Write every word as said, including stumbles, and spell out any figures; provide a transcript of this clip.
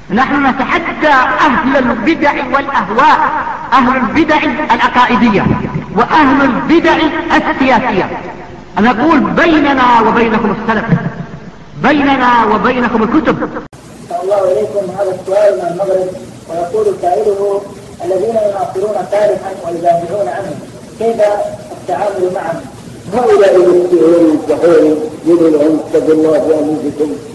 نحن نتحدى أهل البدع والأهواء، أهل البدع العقائدية وأهل البدع السياسية. نقول بيننا وبينكم السلف، بيننا وبينكم الكتب. الله إليكم هذا السؤال من المغرب، ويقول سائله: الذين يناصرون صالحا ويدافعون عنه كيف التعامل معهم؟ هؤلاء المسيحيين الصحيحين يقولون لهم اتقوا الله بأنفسكم